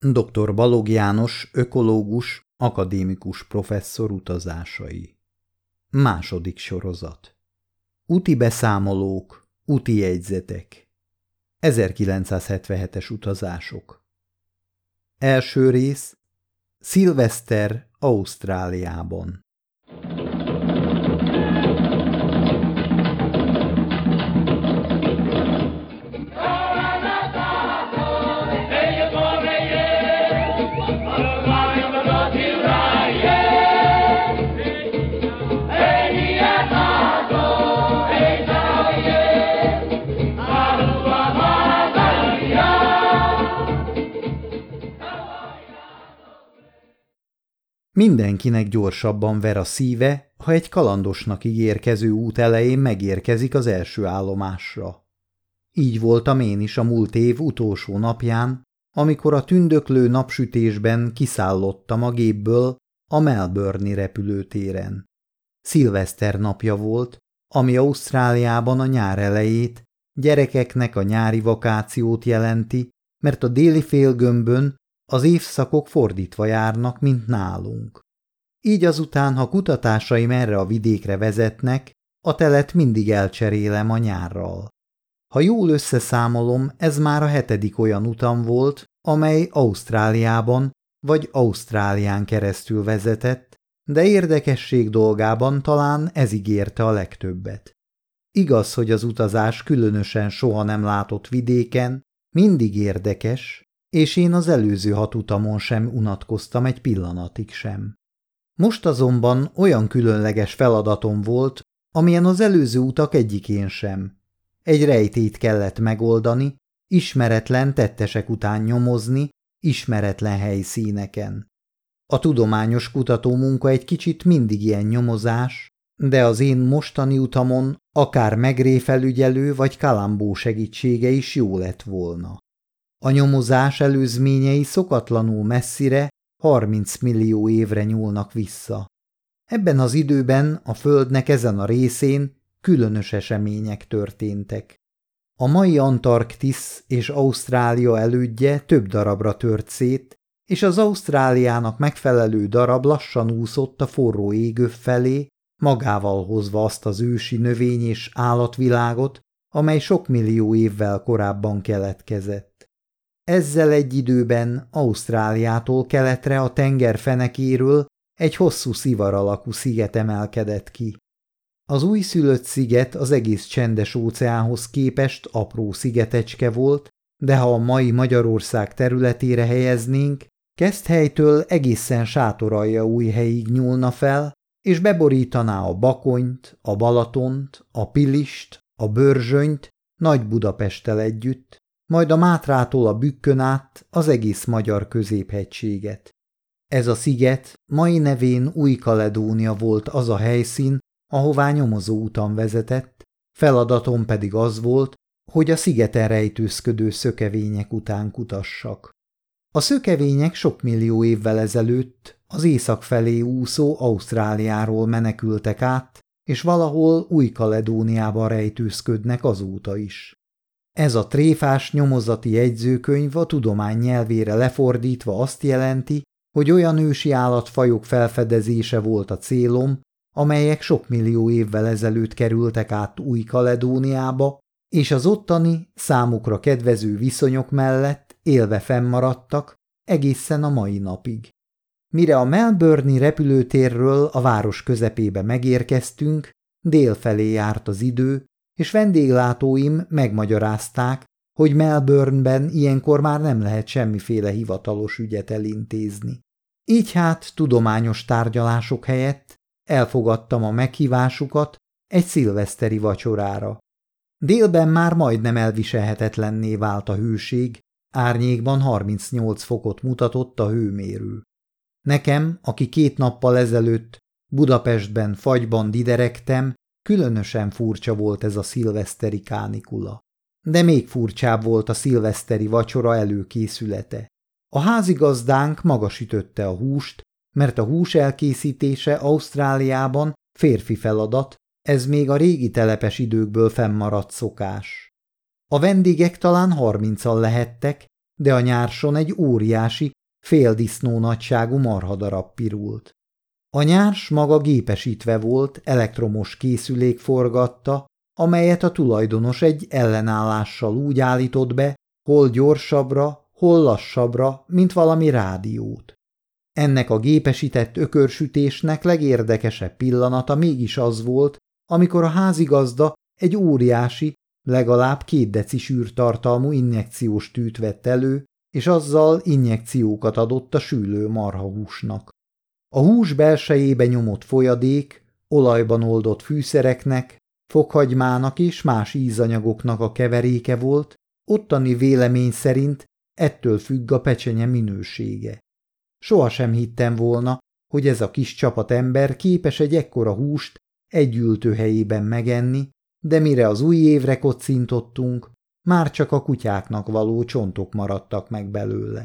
Dr. Balogh János, ökológus, akadémikus professzor utazásai. Második sorozat. Úti beszámolók, úti jegyzetek. 1977-es utazások. Első rész. Szilveszter, Ausztráliában. Mindenkinek gyorsabban ver a szíve, ha egy kalandosnak ígérkező út elején megérkezik az első állomásra. Így voltam én is a múlt év utolsó napján, amikor a tündöklő napsütésben kiszállottam a gépből a Melbourne-i repülőtéren. Szilveszter napja volt, ami Ausztráliában a nyár elejét, gyerekeknek a nyári vakációt jelenti, mert a déli félgömbön az évszakok fordítva járnak, mint nálunk. Így azután, ha kutatásaim erre a vidékre vezetnek, a telet mindig elcserélem a nyárral. Ha jól összeszámolom, ez már a 7. olyan utam volt, amely Ausztráliában vagy Ausztrálián keresztül vezetett, de érdekesség dolgában talán ez ígérte a legtöbbet. Igaz, hogy az utazás különösen soha nem látott vidéken mindig érdekes, és én az előző 6 utamon sem unatkoztam egy pillanatig sem. Most azonban olyan különleges feladatom volt, amilyen az előző utak egyikén sem. Egy rejtét kellett megoldani, ismeretlen tettesek után nyomozni, ismeretlen helyszíneken. A tudományos kutatómunka egy kicsit mindig ilyen nyomozás, de az én mostani utamon akár megréfelügyelő vagy kalambó segítsége is jó lett volna. A nyomozás előzményei szokatlanul messzire, 30 millió évre nyúlnak vissza. Ebben az időben a Földnek ezen a részén különös események történtek. A mai Antarktisz és Ausztrália elődje több darabra tört szét, és az Ausztráliának megfelelő darab lassan úszott a forró égöv felé, magával hozva azt az ősi növény- és állatvilágot, amely sok millió évvel korábban keletkezett. Ezzel egy időben Ausztráliától keletre a tenger fenekéről egy hosszú szivar alakú sziget emelkedett ki. Az újszülött sziget az egész csendes óceánhoz képest apró szigetecske volt, de ha a mai Magyarország területére helyeznénk, Keszthelytől egészen Sátoraljaújhelyig nyúlna fel, és beborítaná a Bakonyt, a Balatont, a Pilist, a Börzsönyt, Nagy-Budapesttel együtt, majd a Mátrától a Bükkön át az egész magyar középhegységet. Ez a sziget mai nevén Új-Kaledónia volt az a helyszín, ahová nyomozó utam vezetett, feladatom pedig az volt, hogy a szigeten rejtőzködő szökevények után kutassak. A szökevények sok millió évvel ezelőtt az észak felé úszó Ausztráliáról menekültek át, és valahol Új-Kaledóniában rejtőzködnek azóta is. Ez a tréfás nyomozati jegyzőkönyv a tudomány nyelvére lefordítva azt jelenti, hogy olyan ősi állatfajok felfedezése volt a célom, amelyek sok millió évvel ezelőtt kerültek át Új-Kaledóniába, és az ottani, számukra kedvező viszonyok mellett élve fennmaradtak egészen a mai napig. Mire a Melbourne-i repülőtérről a város közepébe megérkeztünk, délfelé járt az idő, és vendéglátóim megmagyarázták, hogy Melbourneben ilyenkor már nem lehet semmiféle hivatalos ügyet elintézni. Így hát tudományos tárgyalások helyett elfogadtam a meghívásukat egy szilveszteri vacsorára. Délben már majdnem elviselhetetlenné vált a hőség, árnyékban 38 fokot mutatott a hőmérő. Nekem, aki 2 nappal ezelőtt Budapestben fagyban dideregtem, különösen furcsa volt ez a szilveszteri kánikula. De még furcsább volt a szilveszteri vacsora előkészülete. A házigazdánk maga sütötte a húst, mert a hús elkészítése Ausztráliában férfi feladat, ez még a régi telepes időkből fennmaradt szokás. A vendégek talán 30-an lehettek, de a nyárson egy óriási, féldisznó nagyságú marhadarab pirult. A nyárs maga gépesítve volt, elektromos készülék forgatta, amelyet a tulajdonos egy ellenállással úgy állított be, hol gyorsabbra, hol lassabbra, mint valami rádiót. Ennek a gépesített ökörsütésnek legérdekesebb pillanata mégis az volt, amikor a házigazda egy óriási, legalább 2 deci sűrtartalmú injekciós tűt vett elő, és azzal injekciókat adott a sülő marhahúsnak. A hús belsejébe nyomott folyadék, olajban oldott fűszereknek, fokhagymának és más ízanyagoknak a keveréke volt, ottani vélemény szerint ettől függ a pecsenye minősége. Sohasem hittem volna, hogy ez a kis csapat ember képes egy ekkora húst egy ültőhelyében megenni, de mire az új évre kocintottunk, már csak a kutyáknak való csontok maradtak meg belőle.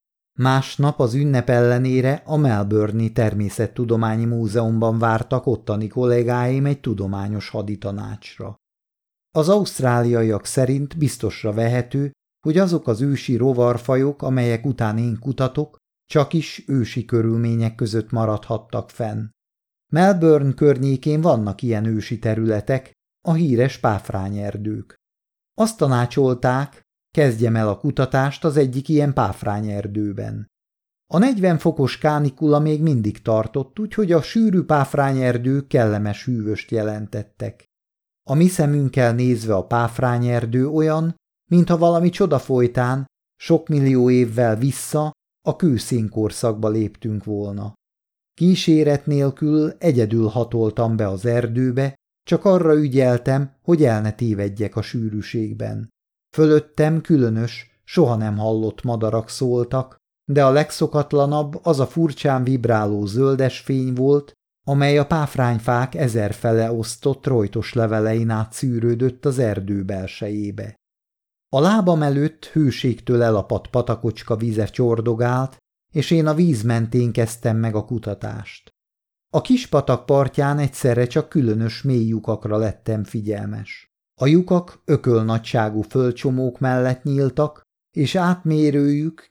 Másnap az ünnep ellenére a Melbourne-i Természettudományi Múzeumban vártak ottani kollégáim egy tudományos haditanácsra. Az ausztráliaiak szerint biztosra vehető, hogy azok az ősi rovarfajok, amelyek után én kutatok, csakis ősi körülmények között maradhattak fenn. Melbourne környékén vannak ilyen ősi területek, a híres páfrányerdők. Azt tanácsolták, kezdjem el a kutatást az egyik ilyen páfrányerdőben. A 40 fokos kánikula még mindig tartott, úgyhogy a sűrű páfrányerdők kellemes hűvöst jelentettek. A mi szemünkkel nézve a páfrányerdő olyan, mintha valami csoda folytán sok millió évvel vissza a kőszénkorszakba léptünk volna. Kíséret nélkül egyedül hatoltam be az erdőbe, csak arra ügyeltem, hogy el ne tévedjek a sűrűségben. Fölöttem különös, soha nem hallott madarak szóltak, de a legszokatlanabb az a furcsán vibráló zöldes fény volt, amely a páfrányfák ezerfele osztott rojtos levelein át szűrődött az erdő belsejébe. A lábam előtt hőségtől elapadt patakocska vize csordogált, és én a víz mentén kezdtem meg a kutatást. A kis patak partján egyszerre csak különös mély lyukakra lettem figyelmes. A lyukak ökölnagyságú földcsomók mellett nyíltak, és átmérőjük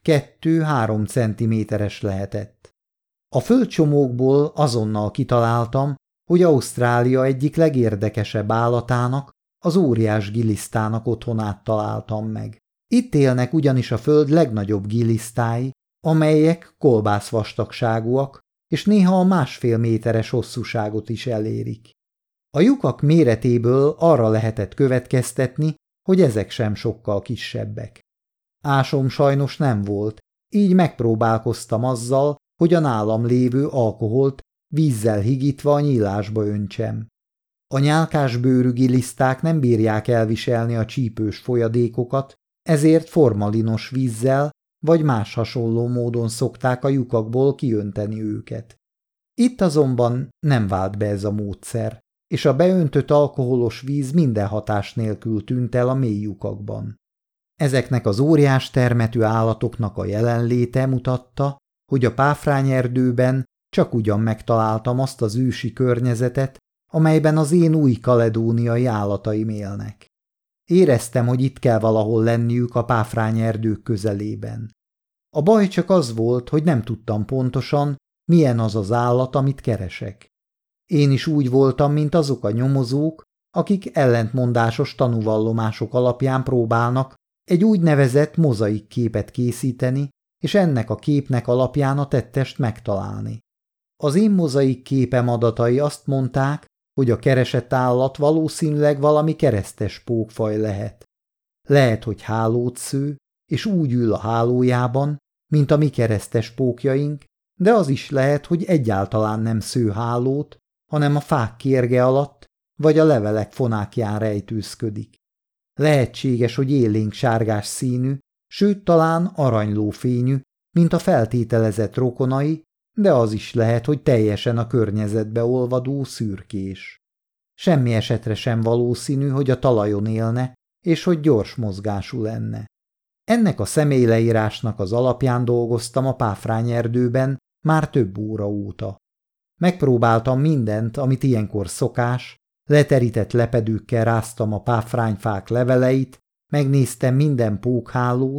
2-3 centiméteres lehetett. A földcsomókból azonnal kitaláltam, hogy Ausztrália egyik legérdekesebb állatának, az óriás gilisztának otthonát találtam meg. Itt élnek ugyanis a föld legnagyobb gilisztái, amelyek kolbászvastagságúak, és néha a 1,5 méteres hosszúságot is elérik. A lyukak méretéből arra lehetett következtetni, hogy ezek sem sokkal kisebbek. Ásom sajnos nem volt, így megpróbálkoztam azzal, hogy a nálam lévő alkoholt vízzel higítva a nyílásba öntsem. A nyálkásbőrű giliszták nem bírják elviselni a csípős folyadékokat, ezért formalinos vízzel vagy más hasonló módon szokták a lyukakból kiönteni őket. Itt azonban nem vált be ez a módszer, és a beöntött alkoholos víz minden hatás nélkül tűnt el a mély lyukakban. Ezeknek az óriás termetű állatoknak a jelenléte mutatta, hogy a páfrányerdőben csak ugyan megtaláltam azt az ősi környezetet, amelyben az én új kaledóniai állataim élnek. Éreztem, hogy itt kell valahol lenniük a páfrányerdők közelében. A baj csak az volt, hogy nem tudtam pontosan, milyen az az állat, amit keresek. Én is úgy voltam, mint azok a nyomozók, akik ellentmondásos tanúvallomások alapján próbálnak egy úgynevezett mozaik képet készíteni, és ennek a képnek alapján a tettest megtalálni. Az én mozaik képem adatai azt mondták, hogy a keresett állat valószínűleg valami keresztes pókfaj lehet. Lehet, hogy hálót sző, és úgy ül a hálójában, mint a mi keresztes pókjaink, de az is lehet, hogy egyáltalán nem sző hálót, hanem a fák kérge alatt, vagy a levelek fonákján rejtőzködik. Lehetséges, hogy élénk sárgás színű, sőt talán aranylófényű, mint a feltételezett rokonai, de az is lehet, hogy teljesen a környezetbe olvadó szürkés. Semmi esetre sem valószínű, hogy a talajon élne, és hogy gyors mozgású lenne. Ennek a személyleírásnak az alapján dolgoztam a páfrányerdőben már több óra óta. Megpróbáltam mindent, amit ilyenkor szokás, leterített lepedőkkel ráztam a páfrányfák leveleit, megnéztem minden pókhálót,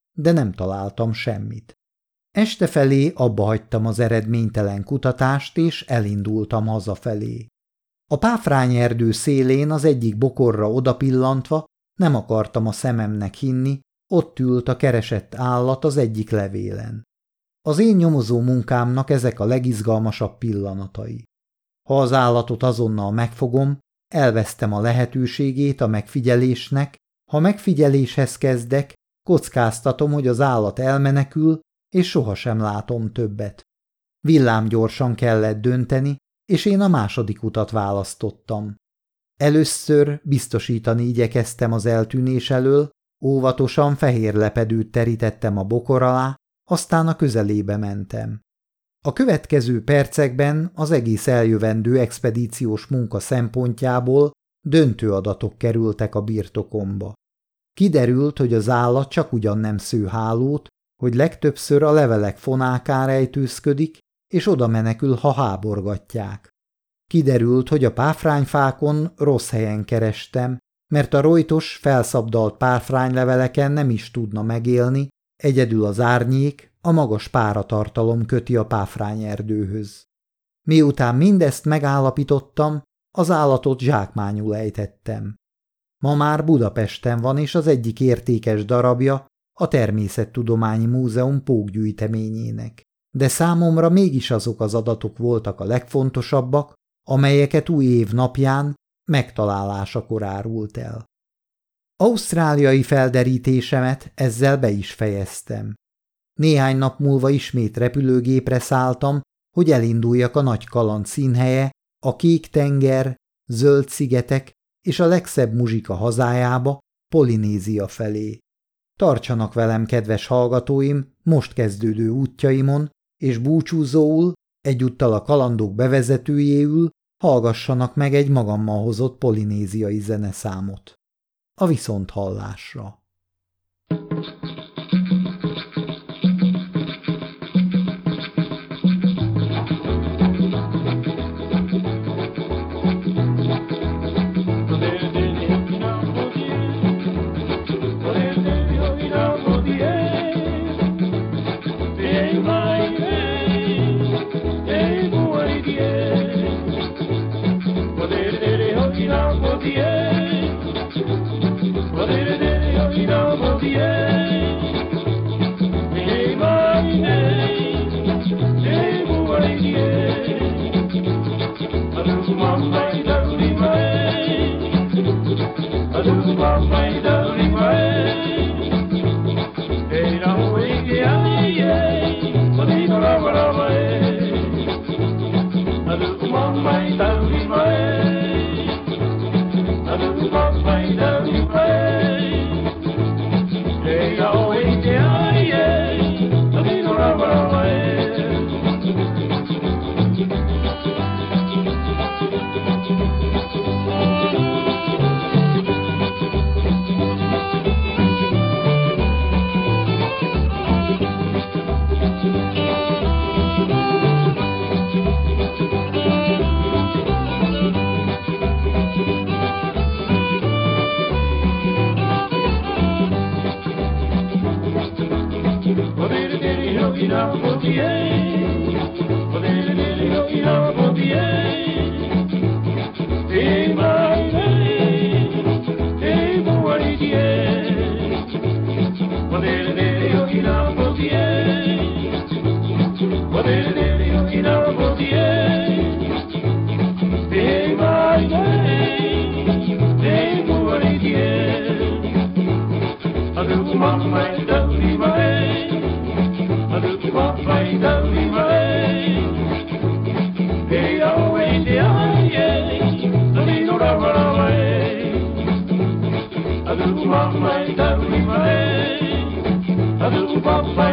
de nem találtam semmit. Este felé abbahagytam az eredménytelen kutatást, és elindultam hazafelé. A páfrányerdő szélén az egyik bokorra odapillantva nem akartam a szememnek hinni, ott ült a keresett állat az egyik levélen. Az én nyomozó munkámnak ezek a legizgalmasabb pillanatai. Ha az állatot azonnal megfogom, elvesztem a lehetőségét a megfigyelésnek, ha megfigyeléshez kezdek, kockáztatom, hogy az állat elmenekül, és sohasem látom többet. Villámgyorsan kellett dönteni, és én a második utat választottam. Először biztosítani igyekeztem az eltűnés elől, óvatosan fehér lepedőt terítettem a bokor alá, aztán a közelébe mentem. A következő percekben az egész eljövendő expedíciós munka szempontjából döntő adatok kerültek a birtokomba. Kiderült, hogy az állat csak ugyan nem sző hálót, hogy legtöbbször a levelek fonákán rejtőzködik, és oda menekül, ha háborgatják. Kiderült, hogy a páfrányfákon rossz helyen kerestem, mert a rojtos, felszabdalt páfrányleveleken nem is tudna megélni, egyedül az árnyék, a magas páratartalom köti a páfrányerdőhöz. Miután mindezt megállapítottam, az állatot zsákmányul ejtettem. Ma már Budapesten van, és az egyik értékes darabja a Természettudományi Múzeum pókgyűjteményének. De számomra mégis azok az adatok voltak a legfontosabbak, amelyeket új év napján megtalálásakor árult el. Ausztráliai felderítésemet ezzel be is fejeztem. Néhány nap múlva ismét repülőgépre szálltam, hogy elinduljak a nagy kaland színhelye, a kék tenger, zöld szigetek és a legszebb muzsika hazájába, Polinézia felé. Tartsanak velem, kedves hallgatóim, most kezdődő útjaimon, és búcsúzóul, egyúttal a kalandok bevezetőjéül hallgassanak meg egy magammal hozott polinéziai zeneszámot. A viszonthallásra. Bye.